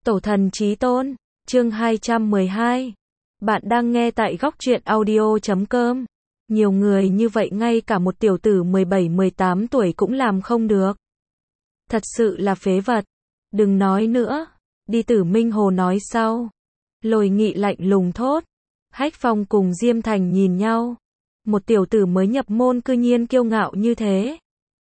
Tổ thần chí tôn, chương 212. Bạn đang nghe tại góc truyện audio.com. Nhiều người như vậy ngay cả một tiểu tử 17-18 tuổi cũng làm không được. Thật sự là phế vật. Đừng nói nữa. Đi Tử Minh Hồ nói sau. Lôi Nghị lạnh lùng thốt. Hách Phong cùng Diêm Thành nhìn nhau. Một tiểu tử mới nhập môn cư nhiên kiêu ngạo như thế.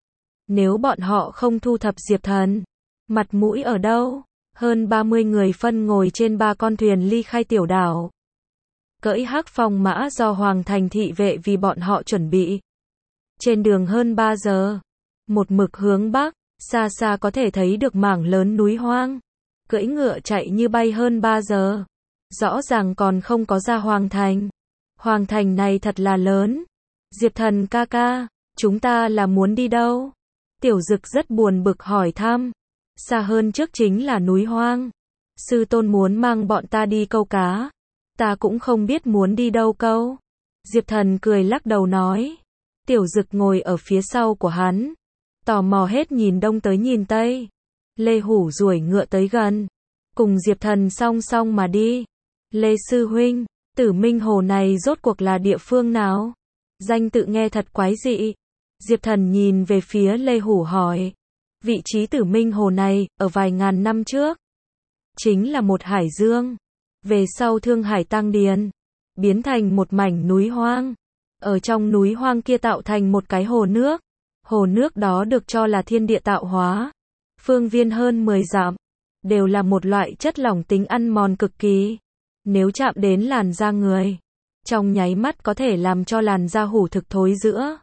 Nếu bọn họ không thu thập Diệp Thần, mặt mũi ở đâu? Hơn 30 người phân ngồi trên 3 con thuyền ly khai tiểu đảo. Cưỡi hắc phong mã do Hoàng Thành thị vệ vì bọn họ chuẩn bị. Trên đường hơn 3 giờ, một mực hướng bắc, xa xa có thể thấy được mảng lớn núi hoang. Cưỡi ngựa chạy như bay hơn 3 giờ. Rõ ràng còn không có ra Hoàng Thành. Hoàng Thành này thật là lớn. Diệp Thần ca ca, chúng ta là muốn đi đâu? Tiểu Dực rất buồn bực hỏi thăm. Xa hơn trước chính là núi hoang. Sư tôn muốn mang bọn ta đi câu cá. Ta cũng không biết muốn đi đâu câu. Diệp Thần cười lắc đầu nói. Tiểu Dực ngồi ở phía sau của hắn. Tò mò hết nhìn đông tới nhìn tây. Lê Hủ duỗi ngựa tới gần. Cùng Diệp Thần song song mà đi. Lê Sư Huynh, Tử Minh Hồ này rốt cuộc là địa phương nào? Danh tự nghe thật quái dị. Diệp Thần nhìn về phía Lê Hủ hỏi. Vị trí Tử Minh Hồ này, ở vài ngàn năm trước, chính là một hải dương. Về sau Thương Hải tăng điền, biến thành một mảnh núi hoang. Ở trong núi hoang kia tạo thành một cái hồ nước. Hồ nước đó được cho là thiên địa tạo hóa. Phương viên hơn 10 dặm, đều là một loại chất lỏng tính ăn mòn cực kỳ. Nếu chạm đến làn da người, trong nháy mắt có thể làm cho làn da hủ thực thối rữa.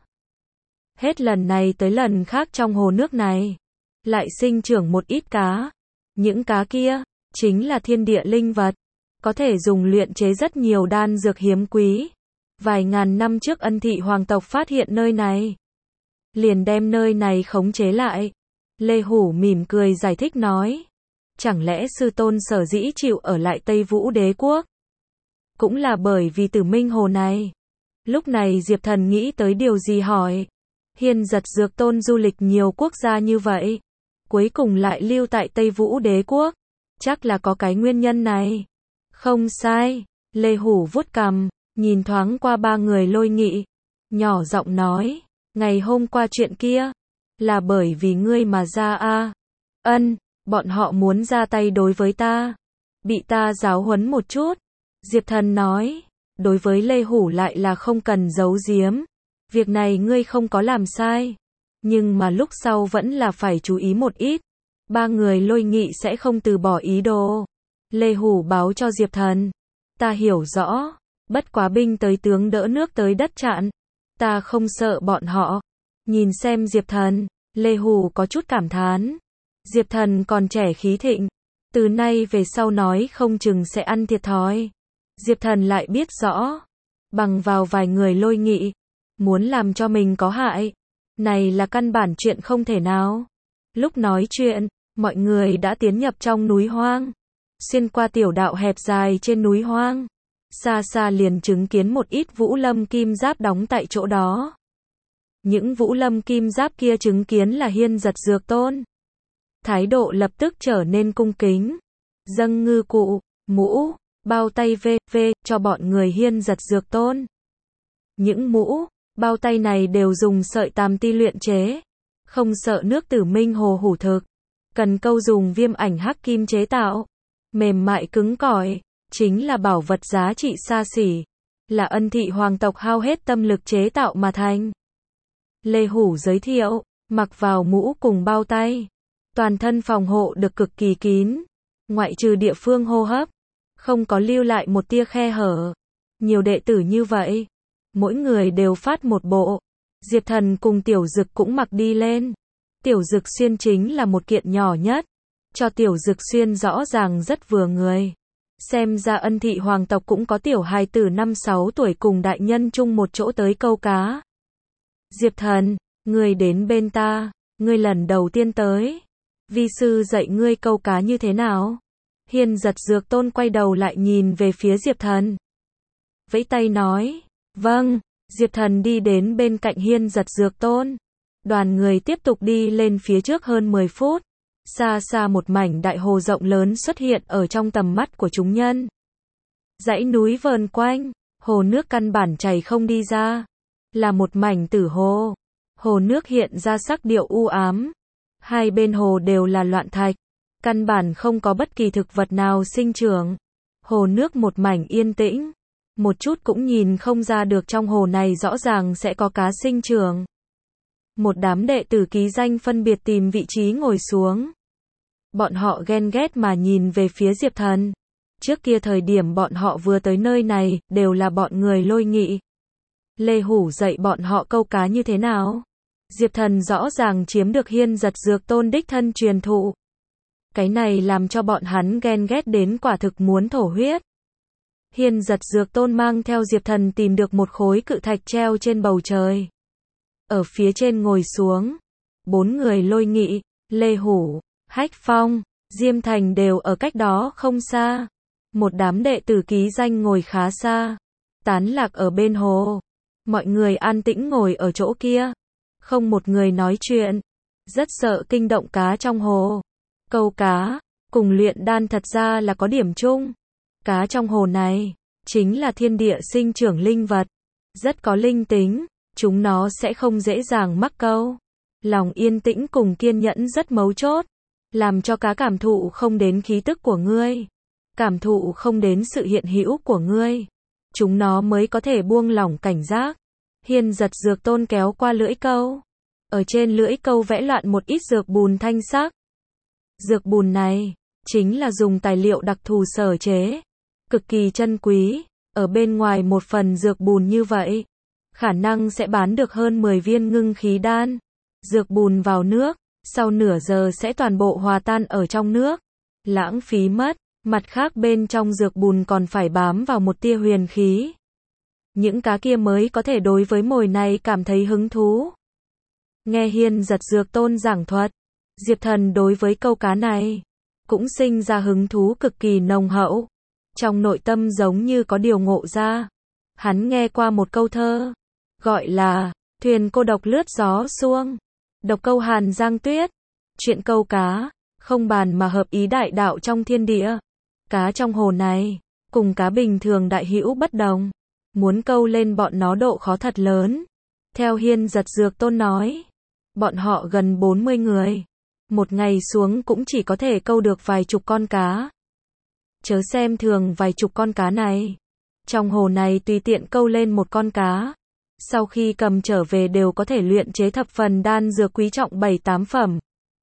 Hết lần này tới lần khác trong hồ nước này lại sinh trưởng một ít cá. Những cá kia chính là thiên địa linh vật, có thể dùng luyện chế rất nhiều đan dược hiếm quý. Vài ngàn năm trước Ân Thị hoàng tộc phát hiện nơi này, liền đem nơi này khống chế lại. Lê Hủ mỉm cười giải thích nói. Chẳng lẽ sư tôn sở dĩ chịu ở lại Tây Vũ Đế quốc, cũng là bởi vì Tử Minh Hồ này? Lúc này Diệp Thần nghĩ tới điều gì hỏi. Hiên Giật Dược Tôn du lịch nhiều quốc gia như vậy, cuối cùng lại lưu tại Tây Vũ Đế quốc, chắc là có cái nguyên nhân này. Không sai, Lê Hủ vuốt cằm, nhìn thoáng qua 3 người Lôi Nghị, nhỏ giọng nói, ngày hôm qua chuyện kia, là bởi vì ngươi mà ra a? Ân, bọn họ muốn ra tay đối với ta, bị ta giáo huấn một chút. Diệp Thần nói, đối với Lê Hủ lại là không cần giấu giếm. Việc này ngươi không có làm sai, nhưng mà lúc sau vẫn là phải chú ý một ít. 3 người Lôi Nghị sẽ không từ bỏ ý đồ. Lê Hủ báo cho Diệp Thần. Ta hiểu rõ, bất quá binh tới tướng đỡ nước tới đất chặn. Ta không sợ bọn họ. Nhìn xem Diệp Thần, Lê Hủ có chút cảm thán. Diệp Thần còn trẻ khí thịnh, từ nay về sau nói không chừng sẽ ăn thiệt thòi. Diệp Thần lại biết rõ, bằng vào vài người Lôi Nghị, muốn làm cho mình có hại, này là căn bản chuyện không thể nào. Lúc nói chuyện, mọi người đã tiến nhập trong núi hoang, xuyên qua tiểu đạo hẹp dài trên núi hoang. Xa xa liền chứng kiến một ít vũ lâm kim giáp đóng tại chỗ đó. Những vũ lâm kim giáp kia chứng kiến là Hiên Giật Dược Tôn. Thái độ lập tức trở nên cung kính. Dâng ngư cụ, mũ, bao tay v.v. cho bọn người Hiên Giật Dược Tôn. Những mũ, bao tay này đều dùng sợi tam ti luyện chế. Không sợ nước Tử Minh Hồ hủ thực. Cần câu dùng viêm ảnh hắc kim chế tạo. Mềm mại cứng cỏi, chính là bảo vật giá trị xa xỉ. Là Ân Thị hoàng tộc hao hết tâm lực chế tạo mà thành. Lê Hủ giới thiệu, mặc vào mũ cùng bao tay. Toàn thân phòng hộ được cực kỳ kín. Ngoại trừ địa phương hô hấp, không có lưu lại một tia khe hở. Nhiều đệ tử như vậy, mỗi người đều phát một bộ. Diệp Thần cùng Tiểu Dực cũng mặc đi lên. Tiểu Dực xuyên chính là một kiện nhỏ nhất. Cho Tiểu Dực xuyên rõ ràng rất vừa người. Xem ra Ân Thị hoàng tộc cũng có tiểu hài tử 5-6 tuổi cùng đại nhân chung một chỗ tới câu cá. Diệp Thần, ngươi đến bên ta, ngươi lần đầu tiên tới. Vi sư dạy ngươi câu cá như thế nào? Hiên Giật Dược Tôn quay đầu lại nhìn về phía Diệp Thần. Vẫy tay nói, vâng. Diệp Thần đi đến bên cạnh Hiên Giật Dược Tôn. Đoàn người tiếp tục đi lên phía trước hơn 10 phút. Xa xa một mảnh đại hồ rộng lớn xuất hiện ở trong tầm mắt của chúng nhân. Dãy núi vờn quanh, hồ nước căn bản chảy không đi ra. Là một mảnh tử hồ. Hồ nước hiện ra sắc điệu u ám. Hai bên hồ đều là loạn thạch. Căn bản không có bất kỳ thực vật nào sinh trưởng. Hồ nước một mảnh yên tĩnh. Một chút cũng nhìn không ra được trong hồ này rõ ràng sẽ có cá sinh trưởng. Một đám đệ tử ký danh phân biệt tìm vị trí ngồi xuống. Bọn họ ghen ghét mà nhìn về phía Diệp Thần. Trước kia thời điểm bọn họ vừa tới nơi này, đều là bọn người Lôi Nghị. Lê Hủ dạy bọn họ câu cá như thế nào? Diệp Thần rõ ràng chiếm được Hiên Giật Dược Tôn đích thân truyền thụ. Cái này làm cho bọn hắn ghen ghét đến quả thực muốn thổ huyết. Hiên Giật Dược Tôn mang theo Diệp Thần tìm được một khối cự thạch treo trên bầu trời. Ở phía trên ngồi xuống. 4 người Lôi Nghị, Lê Hủ, Hách Phong, Diêm Thành đều ở cách đó không xa. Một đám đệ tử ký danh ngồi khá xa. Tán lạc ở bên hồ. Mọi người an tĩnh ngồi ở chỗ kia. Không một người nói chuyện. Rất sợ kinh động cá trong hồ. Câu cá, cùng luyện đan thật ra là có điểm chung. Cá trong hồ này, chính là thiên địa sinh trưởng linh vật. Rất có linh tính, chúng nó sẽ không dễ dàng mắc câu. Lòng yên tĩnh cùng kiên nhẫn rất mấu chốt. Làm cho cá cảm thụ không đến khí tức của ngươi. Cảm thụ không đến sự hiện hữu của ngươi. Chúng nó mới có thể buông lỏng cảnh giác. Hiên Giật Dược Tôn kéo qua lưỡi câu. Ở trên lưỡi câu vẽ loạn một ít dược bùn thanh sắc. Dược bùn này, chính là dùng tài liệu đặc thù sở chế. Cực kỳ chân quý. Ở bên ngoài một phần dược bùn như vậy, khả năng sẽ bán được hơn 10 viên ngưng khí đan. Dược bùn vào nước, sau nửa giờ sẽ toàn bộ hòa tan ở trong nước. Lãng phí mất. Mặt khác bên trong dược bùn còn phải bám vào một tia huyền khí. Những cá kia mới có thể đối với mồi này cảm thấy hứng thú. Nghe Hiên Giật Dược Tôn giảng thuật, Diệp Thần đối với câu cá này cũng sinh ra hứng thú cực kỳ nồng hậu. Trong nội tâm giống như có điều ngộ ra. Hắn nghe qua một câu thơ, gọi là thuyền cô độc lướt gió xuông, độc câu Hàn Giang Tuyết. Chuyện câu cá, không bàn mà hợp ý đại đạo trong thiên địa. Cá trong hồ này, cùng cá bình thường đại hữu bất đồng. Muốn câu lên bọn nó độ khó thật lớn. Theo Hiên Giật Dược Tôn nói, bọn họ gần 40 người. Một ngày xuống cũng chỉ có thể câu được vài chục con cá. Chớ xem thường vài chục con cá này. Trong hồ này tùy tiện câu lên một con cá. Sau khi cầm trở về đều có thể luyện chế thập phần đan dược quý trọng 7-8 phẩm.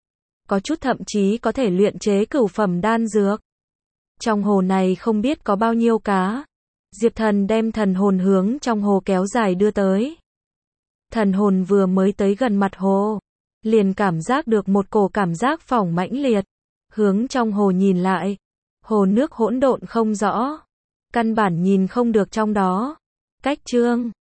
Có chút thậm chí có thể luyện chế cửu phẩm đan dược. Trong hồ này không biết có bao nhiêu cá. Diệp Thần đem thần hồn hướng trong hồ kéo dài đưa tới. Thần hồn vừa mới tới gần mặt hồ, liền cảm giác được một cổ cảm giác phỏng mãnh liệt. Hướng trong hồ nhìn lại, hồ nước hỗn độn không rõ, căn bản nhìn không được trong đó. Cách chương